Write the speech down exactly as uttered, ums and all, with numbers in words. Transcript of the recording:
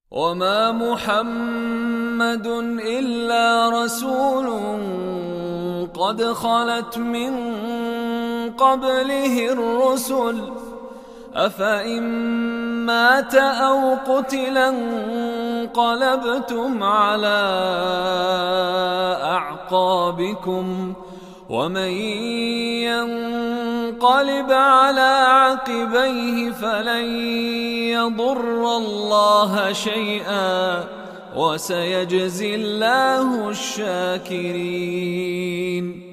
وما محمد إلا رسول قد خلت من قبله الرسل أفإن مات أو قتلا انقلبتم على أعقابكم ومن ينقلب على عقبيه فلن يضر الله شيئا وسيجزي الله الشاكرين.